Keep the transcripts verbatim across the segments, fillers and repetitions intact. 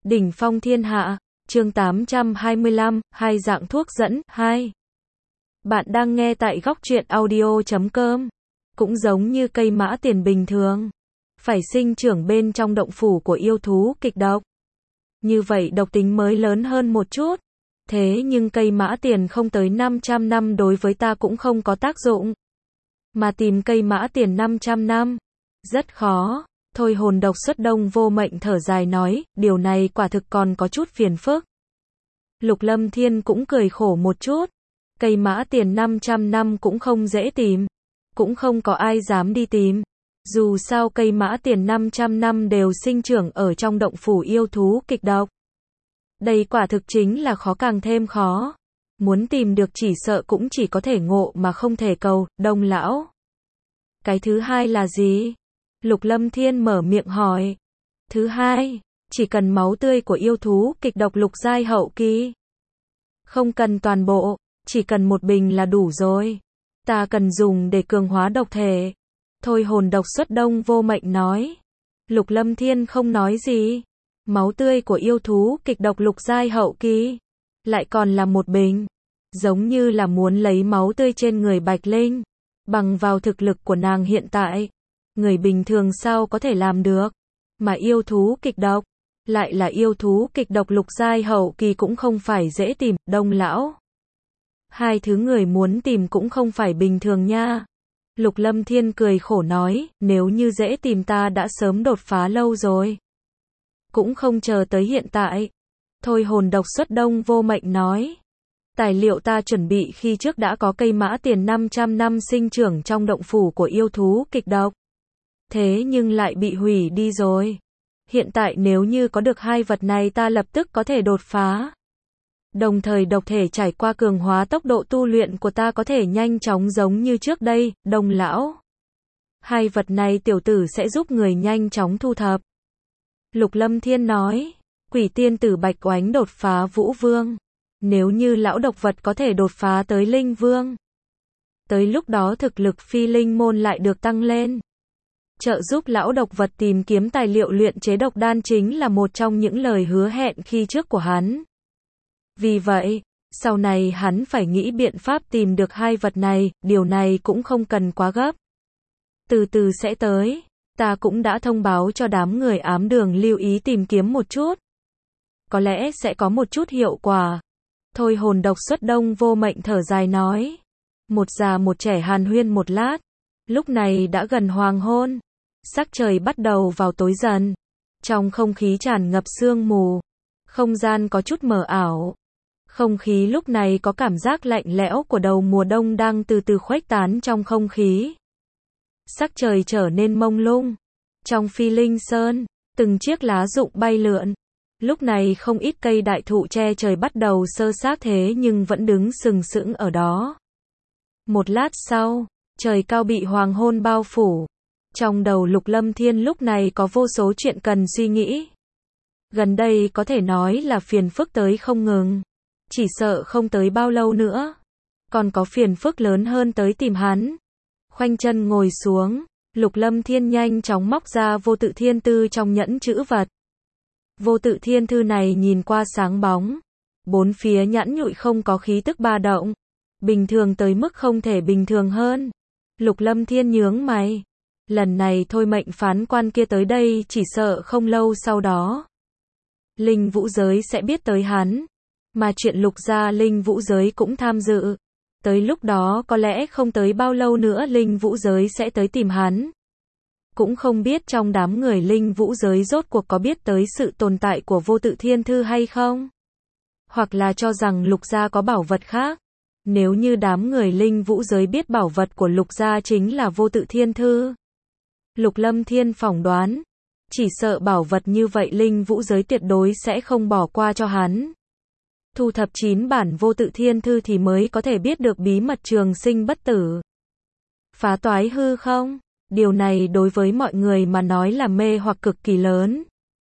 Đỉnh phong thiên hạ, chương tám trăm hai mươi lăm, hai dạng thuốc dẫn, hai. Bạn đang nghe tại góc truyện audio chấm com. Cũng giống như cây mã tiền bình thường, phải sinh trưởng bên trong động phủ của yêu thú kịch độc. Như vậy độc tính mới lớn hơn một chút. Thế nhưng cây mã tiền không tới năm trăm năm đối với ta cũng không có tác dụng. Mà tìm cây mã tiền năm trăm năm, rất khó. Thôi hồn độc xuất đông vô mệnh thở dài nói, điều này quả thực còn có chút phiền phức. Lục Lâm Thiên cũng cười khổ một chút. Cây mã tiền năm trăm năm cũng không dễ tìm. Cũng không có ai dám đi tìm. Dù sao cây mã tiền năm trăm năm đều sinh trưởng ở trong động phủ yêu thú kịch độc. Đây quả thực chính là khó càng thêm khó. Muốn tìm được chỉ sợ cũng chỉ có thể ngộ mà không thể cầu, Đông lão. Cái thứ hai là gì? Lục Lâm Thiên mở miệng hỏi. Thứ hai, chỉ cần máu tươi của yêu thú kịch độc lục giai hậu kỳ. Không cần toàn bộ, chỉ cần một bình là đủ rồi. Ta cần dùng để cường hóa độc thể. Thôi hồn độc xuất đông vô mệnh nói. Lục Lâm Thiên không nói gì. Máu tươi của yêu thú kịch độc lục giai hậu kỳ. Lại còn là một bình. Giống như là muốn lấy máu tươi trên người Bạch Linh. Bằng vào thực lực của nàng hiện tại. Người bình thường sao có thể làm được. Mà yêu thú kịch độc. Lại là yêu thú kịch độc lục giai hậu kỳ cũng không phải dễ tìm, Đông lão. Hai thứ người muốn tìm cũng không phải bình thường nha. Lục Lâm Thiên cười khổ nói, nếu như dễ tìm ta đã sớm đột phá lâu rồi. Cũng không chờ tới hiện tại. Thôi hồn độc xuất đông vô mệnh nói. Tài liệu ta chuẩn bị khi trước đã có cây mã tiền năm trăm năm sinh trưởng trong động phủ của yêu thú kịch độc. Thế nhưng lại bị hủy đi rồi. Hiện tại nếu như có được hai vật này ta lập tức có thể đột phá. Đồng thời độc thể trải qua cường hóa tốc độ tu luyện của ta có thể nhanh chóng giống như trước đây, Đông lão. Hai vật này tiểu tử sẽ giúp người nhanh chóng thu thập. Lục Lâm Thiên nói, quỷ tiên tử Bạch Oánh đột phá Vũ Vương. Nếu như lão độc vật có thể đột phá tới Linh Vương. Tới lúc đó thực lực phi linh môn lại được tăng lên. Trợ giúp lão độc vật tìm kiếm tài liệu luyện chế độc đan chính là một trong những lời hứa hẹn khi trước của hắn. Vì vậy, sau này hắn phải nghĩ biện pháp tìm được hai vật này, điều này cũng không cần quá gấp. Từ từ sẽ tới, ta cũng đã thông báo cho đám người ám đường lưu ý tìm kiếm một chút. Có lẽ sẽ có một chút hiệu quả. Thôi hồn độc xuất đông vô mệnh thở dài nói. Một già một trẻ hàn huyên một lát. Lúc này đã gần hoàng hôn. Sắc trời bắt đầu vào tối dần. Trong không khí tràn ngập sương mù. Không gian có chút mờ ảo. Không khí lúc này có cảm giác lạnh lẽo của đầu mùa đông đang từ từ khuếch tán trong không khí. Sắc trời trở nên mông lung. Trong Phi Linh Sơn, từng chiếc lá rụng bay lượn. Lúc này không ít cây đại thụ che trời bắt đầu sơ sát thế nhưng vẫn đứng sừng sững ở đó. Một lát sau, trời cao bị hoàng hôn bao phủ. Trong đầu Lục Lâm Thiên lúc này có vô số chuyện cần suy nghĩ. Gần đây có thể nói là phiền phức tới không ngừng. Chỉ sợ không tới bao lâu nữa. Còn có phiền phức lớn hơn tới tìm hắn. Khoanh chân ngồi xuống, Lục Lâm Thiên nhanh chóng móc ra vô tự thiên tư trong nhẫn chữ vật. Vô tự thiên thư này nhìn qua sáng bóng. Bốn phía nhẵn nhụi không có khí tức ba động. Bình thường tới mức không thể bình thường hơn. Lục Lâm Thiên nhướng mày. Lần này thôi mệnh phán quan kia tới đây chỉ sợ không lâu sau đó. Linh vũ giới sẽ biết tới hắn. Mà chuyện lục gia linh vũ giới cũng tham dự. Tới lúc đó có lẽ không tới bao lâu nữa linh vũ giới sẽ tới tìm hắn. Cũng không biết trong đám người linh vũ giới rốt cuộc có biết tới sự tồn tại của vô tự thiên thư hay không? Hoặc là cho rằng lục gia có bảo vật khác. Nếu như đám người linh vũ giới biết bảo vật của lục gia chính là vô tự thiên thư. Lục Lâm Thiên phỏng đoán. Chỉ sợ bảo vật như vậy linh vũ giới tuyệt đối sẽ không bỏ qua cho hắn. Thu thập chín bản vô tự thiên thư thì mới có thể biết được bí mật trường sinh bất tử. Phá toái hư không? Điều này đối với mọi người mà nói là mê hoặc cực kỳ lớn.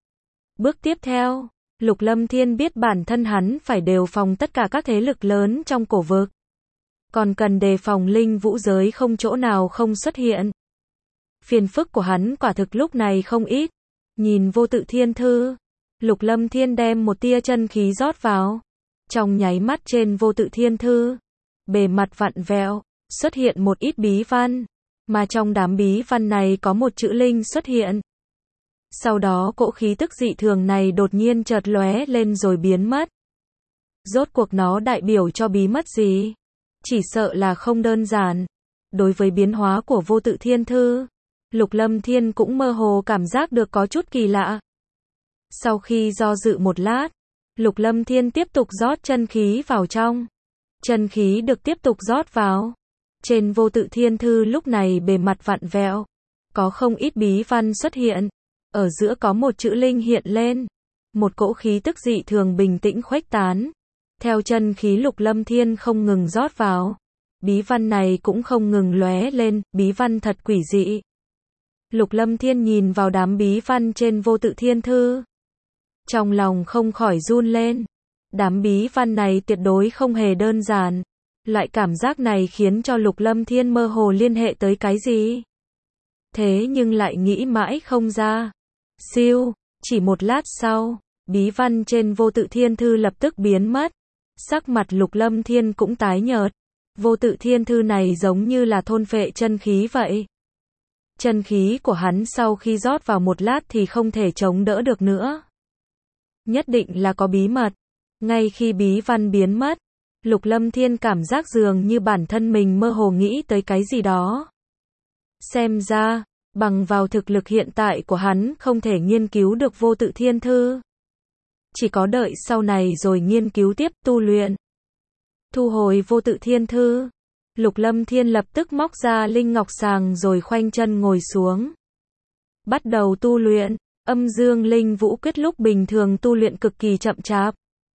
Bước tiếp theo, Lục Lâm Thiên biết bản thân hắn phải đề phòng tất cả các thế lực lớn trong cổ vực. Còn cần đề phòng linh vũ giới không chỗ nào không xuất hiện. Phiền phức của hắn quả thực lúc này không ít. Nhìn vô tự thiên thư, Lục Lâm Thiên đem một tia chân khí rót vào. Trong nháy mắt trên vô tự thiên thư, bề mặt vặn vẹo, xuất hiện một ít bí văn, mà trong đám bí văn này có một chữ linh xuất hiện. Sau đó cỗ khí tức dị thường này đột nhiên chợt lóe lên rồi biến mất. Rốt cuộc nó đại biểu cho bí mật gì? Chỉ sợ là không đơn giản. Đối với biến hóa của vô tự thiên thư, Lục Lâm Thiên cũng mơ hồ cảm giác được có chút kỳ lạ. Sau khi do dự một lát, Lục Lâm Thiên tiếp tục rót chân khí vào trong. Chân khí được tiếp tục rót vào. Trên vô tự thiên thư lúc này bề mặt vặn vẹo, có không ít bí văn xuất hiện. Ở giữa có một chữ linh hiện lên. Một cỗ khí tức dị thường bình tĩnh khuếch tán. Theo chân khí Lục Lâm Thiên không ngừng rót vào, bí văn này cũng không ngừng lóe lên, bí văn thật quỷ dị. Lục Lâm Thiên nhìn vào đám bí văn trên vô tự thiên thư. Trong lòng không khỏi run lên. Đám bí văn này tuyệt đối không hề đơn giản. Loại cảm giác này khiến cho Lục Lâm Thiên mơ hồ liên hệ tới cái gì. Thế nhưng lại nghĩ mãi không ra. Siêu, chỉ một lát sau, bí văn trên vô tự thiên thư lập tức biến mất. Sắc mặt Lục Lâm Thiên cũng tái nhợt. Vô tự thiên thư này giống như là thôn phệ chân khí vậy. Chân khí của hắn sau khi rót vào một lát thì không thể chống đỡ được nữa. Nhất định là có bí mật. Ngay khi bí văn biến mất, Lục Lâm Thiên cảm giác dường như bản thân mình mơ hồ nghĩ tới cái gì đó. Xem ra, bằng vào thực lực hiện tại của hắn không thể nghiên cứu được vô tự thiên thư. Chỉ có đợi sau này rồi nghiên cứu tiếp tu luyện. Thu hồi vô tự thiên thư, Lục Lâm Thiên lập tức móc ra linh ngọc sàng rồi khoanh chân ngồi xuống. Bắt đầu tu luyện, âm dương linh vũ quyết lúc bình thường tu luyện cực kỳ chậm chạp.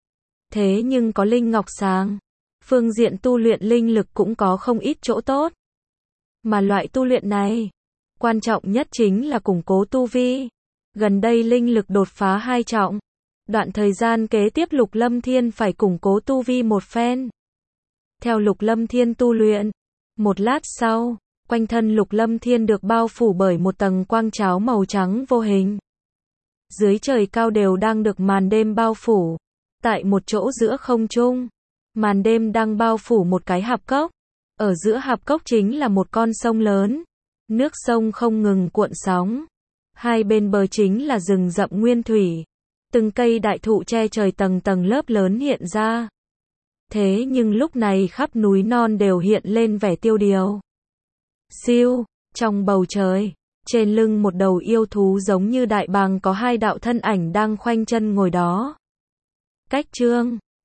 Thế nhưng có linh ngọc sàng, phương diện tu luyện linh lực cũng có không ít chỗ tốt. Mà loại tu luyện này, quan trọng nhất chính là củng cố tu vi. Gần đây linh lực đột phá hai trọng. Đoạn thời gian kế tiếp Lục Lâm Thiên phải củng cố tu vi một phen. Theo Lục Lâm Thiên tu luyện, một lát sau, quanh thân Lục Lâm Thiên được bao phủ bởi một tầng quang cháo màu trắng vô hình. Dưới trời cao đều đang được màn đêm bao phủ. Tại một chỗ giữa không trung, màn đêm đang bao phủ một cái hạp cốc. Ở giữa hạp cốc chính là một con sông lớn. Nước sông không ngừng cuộn sóng. Hai bên bờ chính là rừng rậm nguyên thủy. Từng cây đại thụ che trời tầng tầng lớp lớn hiện ra. Thế nhưng lúc này khắp núi non đều hiện lên vẻ tiêu điều. Siêu, trong bầu trời, trên lưng một đầu yêu thú giống như đại bàng có hai đạo thân ảnh đang khoanh chân ngồi đó. Cách chương